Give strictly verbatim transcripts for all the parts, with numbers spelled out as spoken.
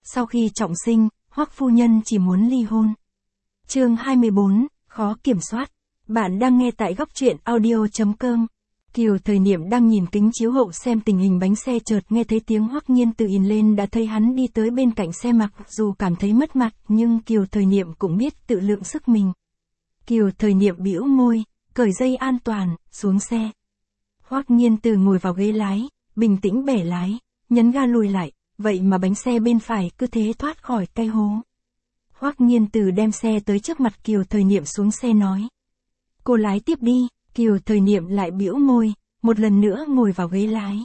Sau khi trọng sinh, Hoắc phu nhân chỉ muốn ly hôn. Chương hai mươi bốn, khó kiểm soát. Bạn đang nghe tại góc truyện audio chấm com. Kiều Thời Niệm đang nhìn kính chiếu hậu xem tình hình bánh xe, chợt nghe thấy tiếng Hoắc Nhiên Từ ìn lên, đã thấy hắn đi tới bên cạnh xe, mặc dù cảm thấy mất mặt nhưng Kiều Thời Niệm cũng biết tự lượng sức mình. Kiều Thời Niệm bĩu môi, cởi dây an toàn, xuống xe. Hoắc Nhiên Từ ngồi vào ghế lái, bình tĩnh bẻ lái, nhấn ga lùi lại, vậy mà bánh xe bên phải cứ thế thoát khỏi cái hố. Hoắc Nhiên Từ đem xe tới trước mặt Kiều Thời Niệm, xuống xe nói: "Cô lái tiếp đi." Kiều Thời Niệm lại bĩu môi, một lần nữa ngồi vào ghế lái.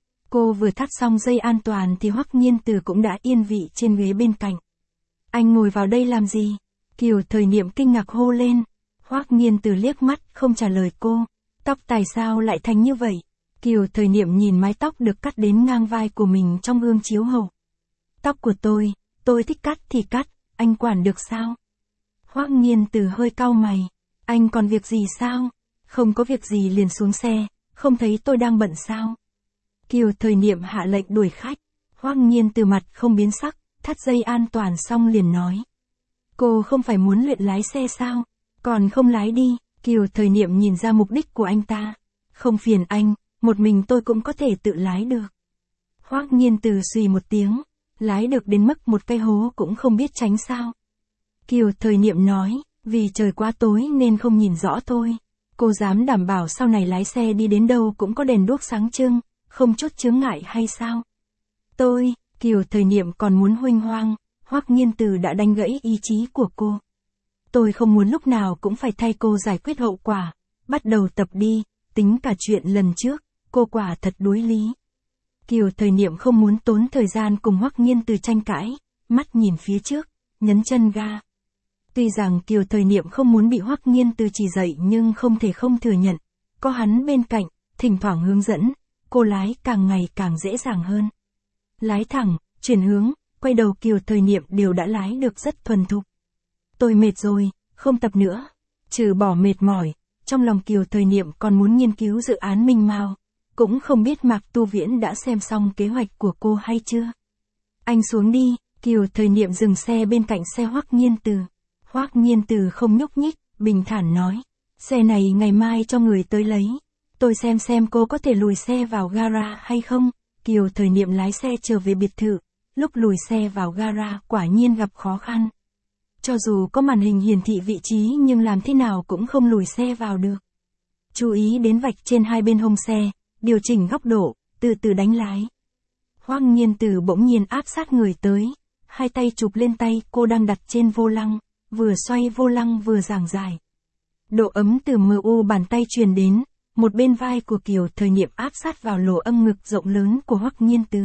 Cô vừa thắt xong dây an toàn thì Hoắc Nhiên Từ cũng đã yên vị trên ghế bên cạnh. "Anh ngồi vào đây làm gì?" Kiều Thời Niệm kinh ngạc hô lên. Hoắc Nhiên Từ liếc mắt không trả lời cô. "Tóc tại sao lại thành như vậy?" Kiều Thời Niệm nhìn mái tóc được cắt đến ngang vai của mình trong gương chiếu hậu. "Tóc của tôi, tôi thích cắt thì cắt, anh quản được sao?" Hoắc Nhiên Từ hơi cau mày. "Anh còn việc gì sao?" "Không có việc gì liền xuống xe, không thấy tôi đang bận sao?" Kiều Thời Niệm hạ lệnh đuổi khách. Hoắc Nhiên Từ mặt không biến sắc, thắt dây an toàn xong liền nói: "Cô không phải muốn luyện lái xe sao? Còn không lái đi." Kiều Thời Niệm nhìn ra mục đích của anh ta. "Không phiền anh, một mình tôi cũng có thể tự lái được." Hoắc Nhiên Từ xì một tiếng, lái được đến mức một cái hố cũng không biết tránh sao. Kiều Thời Niệm nói: "Vì trời quá tối nên không nhìn rõ thôi. Cô dám đảm bảo sau này lái xe đi đến đâu cũng có đèn đuốc sáng trưng, không chút chướng ngại hay sao?" "Tôi..." Kiều Thời Niệm còn muốn huênh hoang, Hoắc Nhiên Từ đã đánh gãy ý chí của cô. "Tôi không muốn lúc nào cũng phải thay cô giải quyết hậu quả, bắt đầu tập đi, tính cả chuyện lần trước, cô quả thật đuối lý." Kiều Thời Niệm không muốn tốn thời gian cùng Hoắc Nhiên Từ tranh cãi, mắt nhìn phía trước, nhấn chân ga. Tuy rằng Kiều Thời Niệm không muốn bị Hoắc Nhiên Từ chỉ dạy nhưng không thể không thừa nhận, có hắn bên cạnh, thỉnh thoảng hướng dẫn, cô lái càng ngày càng dễ dàng hơn. Lái thẳng, chuyển hướng, quay đầu Kiều Thời Niệm đều đã lái được rất thuần thục. "Tôi mệt rồi, không tập nữa." Trừ bỏ mệt mỏi, trong lòng Kiều Thời Niệm còn muốn nghiên cứu dự án Minh Mao. Cũng không biết Mạc Tu Viễn đã xem xong kế hoạch của cô hay chưa. "Anh xuống đi." Kiều Thời Niệm dừng xe bên cạnh xe Hoắc Nhiên Từ. Hoắc Nhiên Từ không nhúc nhích, bình thản nói: "Xe này ngày mai cho người tới lấy. Tôi xem xem cô có thể lùi xe vào gara hay không." Kiều Thời Niệm lái xe trở về biệt thự. Lúc lùi xe vào gara quả nhiên gặp khó khăn. Cho dù có màn hình hiển thị vị trí nhưng làm thế nào cũng không lùi xe vào được. Chú ý đến vạch trên hai bên hông xe, điều chỉnh góc độ, từ từ đánh lái. Hoắc Nhiên Từ bỗng nhiên áp sát người tới, hai tay chụp lên tay cô đang đặt trên vô lăng, vừa xoay vô lăng vừa giảng giải. Độ ấm từ mờ u bàn tay truyền đến, một bên vai của Kiều Thời Niệm áp sát vào lỗ âm ngực rộng lớn của Hoắc Nhiên Từ.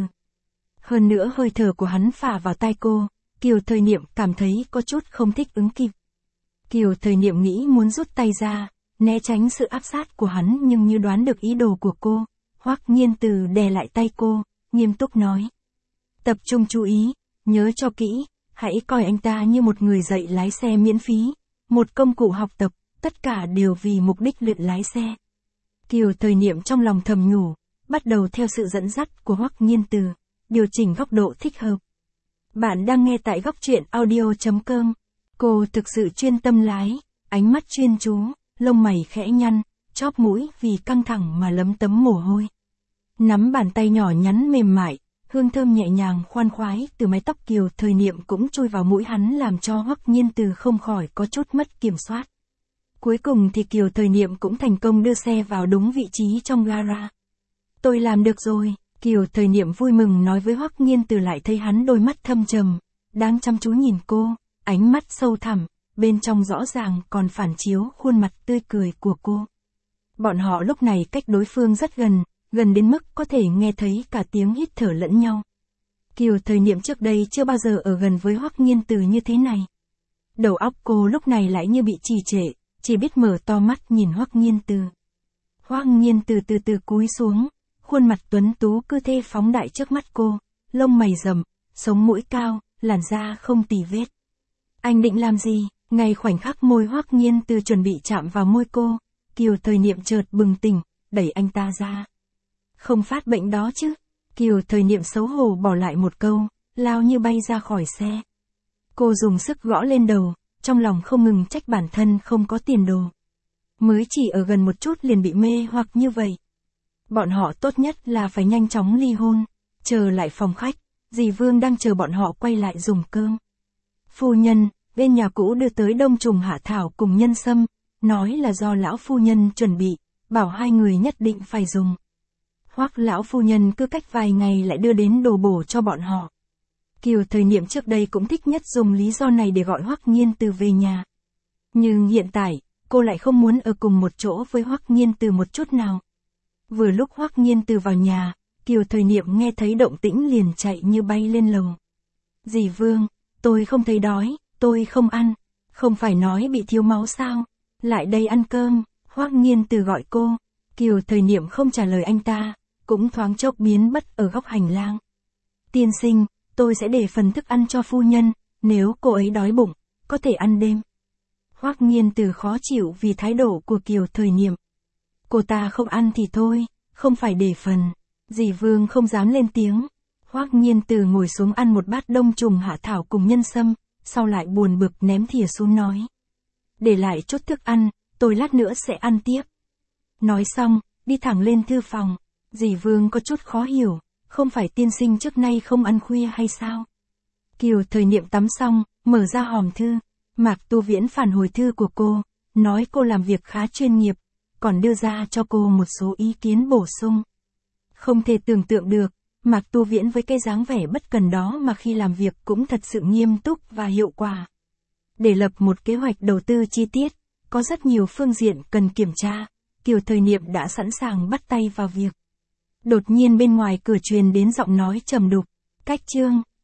Hơn nữa hơi thở của hắn phả vào tai cô, Kiều Thời Niệm cảm thấy có chút không thích ứng kịp. Kiều Thời Niệm nghĩ muốn rút tay ra, né tránh sự áp sát của hắn, nhưng như đoán được ý đồ của cô, Hoắc Nhiên Từ đè lại tay cô, nghiêm túc nói: "Tập trung chú ý, nhớ cho kỹ, hãy coi anh ta như một người dạy lái xe miễn phí, một công cụ học tập, tất cả đều vì mục đích luyện lái xe." Kiều Thời Niệm trong lòng thầm nhủ, bắt đầu theo sự dẫn dắt của Hoắc Nhiên Từ, điều chỉnh góc độ thích hợp. Bạn đang nghe tại góc truyện audio chấm com. Cô thực sự chuyên tâm lái, ánh mắt chuyên chú, lông mày khẽ nhăn, chóp mũi vì căng thẳng mà lấm tấm mồ hôi. Nắm bàn tay nhỏ nhắn mềm mại, hương thơm nhẹ nhàng khoan khoái từ mái tóc Kiều Thời Niệm cũng chui vào mũi hắn, làm cho Hoắc Nhiên Từ không khỏi có chút mất kiểm soát. Cuối cùng thì Kiều Thời Niệm cũng thành công đưa xe vào đúng vị trí trong gara. "Tôi làm được rồi." Kiều Thời Niệm vui mừng nói với Hoắc Nhiên Từ, lại thấy hắn đôi mắt thâm trầm, đang chăm chú nhìn cô, ánh mắt sâu thẳm, bên trong rõ ràng còn phản chiếu khuôn mặt tươi cười của cô. Bọn họ lúc này cách đối phương rất gần, gần đến mức có thể nghe thấy cả tiếng hít thở lẫn nhau. Kiều Thời Niệm trước đây chưa bao giờ ở gần với Hoắc Nhiên Từ như thế này. Đầu óc cô lúc này lại như bị trì trệ, chỉ biết mở to mắt nhìn Hoắc Nhiên Từ. Hoắc Nhiên Từ từ từ cúi xuống, khuôn mặt tuấn tú cứ thế phóng đại trước mắt cô, lông mày rậm, sống mũi cao, làn da không tì vết. "Anh định làm gì?" Ngay khoảnh khắc môi Hoắc Nhiên Từ chuẩn bị chạm vào môi cô, Kiều Thời Niệm chợt bừng tỉnh, đẩy anh ta ra. "Không phát bệnh đó chứ?" Kiều Thời Niệm xấu hổ bỏ lại một câu, lao như bay ra khỏi xe. Cô dùng sức gõ lên đầu, trong lòng không ngừng trách bản thân không có tiền đồ. Mới chỉ ở gần một chút liền bị mê hoặc như vậy. Bọn họ tốt nhất là phải nhanh chóng ly hôn. Chờ lại phòng khách, dì Vương đang chờ bọn họ quay lại dùng cơm. Phu nhân, bên nhà cũ đưa tới đông trùng hạ thảo cùng nhân sâm, nói là do lão phu nhân chuẩn bị, bảo hai người nhất định phải dùng. Hoắc lão phu nhân cứ cách vài ngày lại đưa đến đồ bổ cho bọn họ. Kiều Thời Niệm trước đây cũng thích nhất dùng lý do này để gọi Hoắc Nghiên Từ về nhà. Nhưng hiện tại, cô lại không muốn ở cùng một chỗ với Hoắc Nghiên Từ một chút nào. Vừa lúc Hoắc Nghiên Từ vào nhà, Kiều Thời Niệm nghe thấy động tĩnh liền chạy như bay lên lầu. Dì Vương, tôi không thấy đói, tôi không ăn, không phải nói bị thiếu máu sao, lại đây ăn cơm, Hoắc Nghiên Từ gọi cô. Kiều Thời Niệm không trả lời anh ta, cũng thoáng chốc biến mất ở góc hành lang. Tiên sinh, tôi sẽ để phần thức ăn cho phu nhân, nếu cô ấy đói bụng, có thể ăn đêm. Hoắc Nghiên Từ khó chịu vì thái độ của Kiều Thời Niệm. Cô ta không ăn thì thôi, không phải để phần. Dì Vương không dám lên tiếng. Hoắc Nghiên Từ ngồi xuống ăn một bát đông trùng hạ thảo cùng nhân sâm, sau lại buồn bực ném thìa xuống nói. Để lại chút thức ăn, tôi lát nữa sẽ ăn tiếp. Nói xong, đi thẳng lên thư phòng. Dì Vương có chút khó hiểu, không phải tiên sinh trước nay không ăn khuya hay sao? Kiều Thời Niệm tắm xong, mở ra hòm thư. Mạc Tu Viễn phản hồi thư của cô, nói cô làm việc khá chuyên nghiệp, còn đưa ra cho cô một số ý kiến bổ sung. Không thể tưởng tượng được, Mạc Tu Viễn với cái dáng vẻ bất cần đó mà khi làm việc cũng thật sự nghiêm túc và hiệu quả. Để lập một kế hoạch đầu tư chi tiết, có rất nhiều phương diện cần kiểm tra, Kiều Thời Niệm đã sẵn sàng bắt tay vào việc. Đột nhiên bên ngoài cửa truyền đến giọng nói trầm đục, cách chương,